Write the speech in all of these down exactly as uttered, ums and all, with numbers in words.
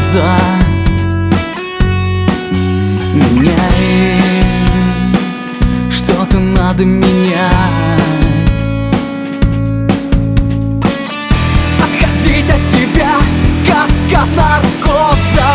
глаза. Меняй, что-то надо менять. Отходить от тебя, как от наркоза.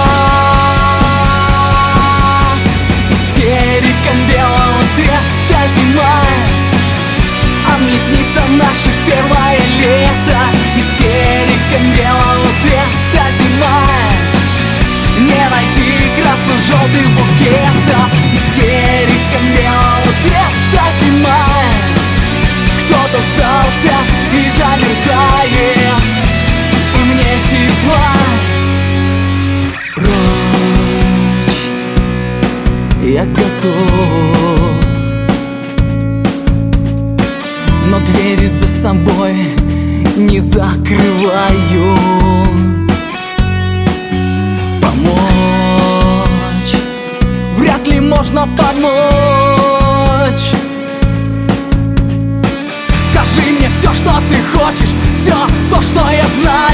Истерика белого цвета зима, а мне снится наше первое лето. Истерика белого цвета зима, не найти красно-желтых букетов. Истерика белого цвета зима, кто-то сдался и замерзает, и мне тепла. Прочь, я готов, но двери за собой не закрываю. Помочь вряд ли можно помочь. Скажи мне все, что ты хочешь, все то, что я знаю.